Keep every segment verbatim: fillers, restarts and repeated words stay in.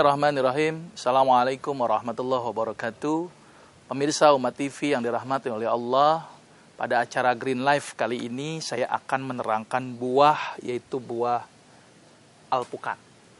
Bismillahirrahmanirrahim. Assalamualaikum warahmatullahi wabarakatuh. Pemirsa Umat T V yang dirahmati oleh Allah, pada acara Green Life kali ini saya akan menerangkan buah, yaitu buah alpukat.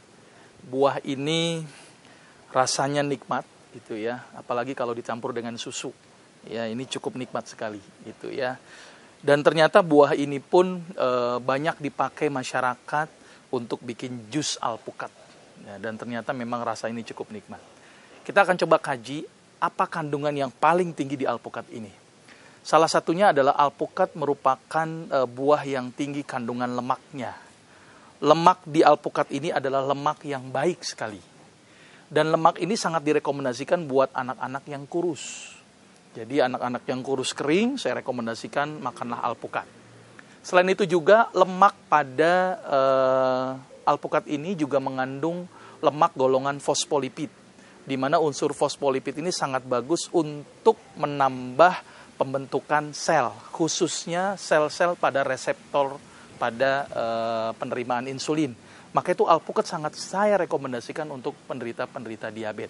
Buah ini rasanya nikmat, gitu ya. Apalagi kalau dicampur dengan susu. Ya, ini cukup nikmat sekali, gitu ya. Dan ternyata buah ini pun e, banyak dipakai masyarakat untuk bikin jus alpukat. Ya, dan ternyata memang rasa ini cukup nikmat. Kita akan coba kaji apa kandungan yang paling tinggi di alpukat ini. Salah satunya adalah alpukat merupakan e, buah yang tinggi kandungan lemaknya. Lemak di alpukat ini adalah lemak yang baik sekali. Dan lemak ini sangat direkomendasikan buat anak-anak yang kurus. Jadi anak-anak yang kurus kering, saya rekomendasikan makanlah alpukat. Selain itu juga lemak pada e, alpukat ini juga mengandung lemak golongan fosfolipid, di mana unsur fosfolipid ini sangat bagus untuk menambah pembentukan sel, khususnya sel-sel pada reseptor pada e, penerimaan insulin. Maka itu alpukat sangat saya rekomendasikan untuk penderita-penderita diabetes.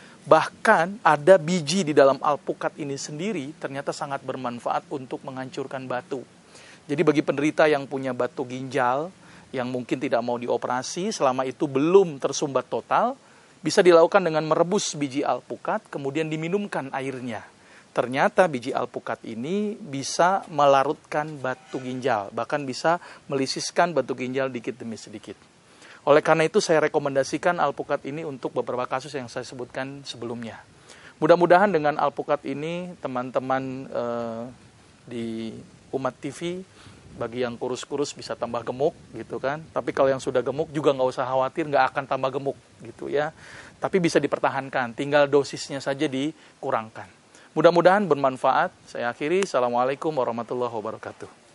Bahkan ada biji di dalam alpukat ini sendiri ternyata sangat bermanfaat untuk menghancurkan batu. Jadi bagi penderita yang punya batu ginjal, yang mungkin tidak mau dioperasi, selama itu belum tersumbat total, bisa dilakukan dengan merebus biji alpukat, kemudian diminumkan airnya. Ternyata biji alpukat ini bisa melarutkan batu ginjal, bahkan bisa melisiskan batu ginjal dikit demi sedikit. Oleh karena itu saya rekomendasikan alpukat ini untuk beberapa kasus yang saya sebutkan sebelumnya. Mudah-mudahan dengan alpukat ini teman-teman eh, di Umat T V, bagi yang kurus-kurus bisa tambah gemuk gitu kan. Tapi kalau yang sudah gemuk juga nggak usah khawatir, nggak akan tambah gemuk gitu ya. Tapi bisa dipertahankan, tinggal dosisnya saja dikurangkan. Mudah-mudahan bermanfaat. Saya akhiri. Assalamualaikum warahmatullahi wabarakatuh.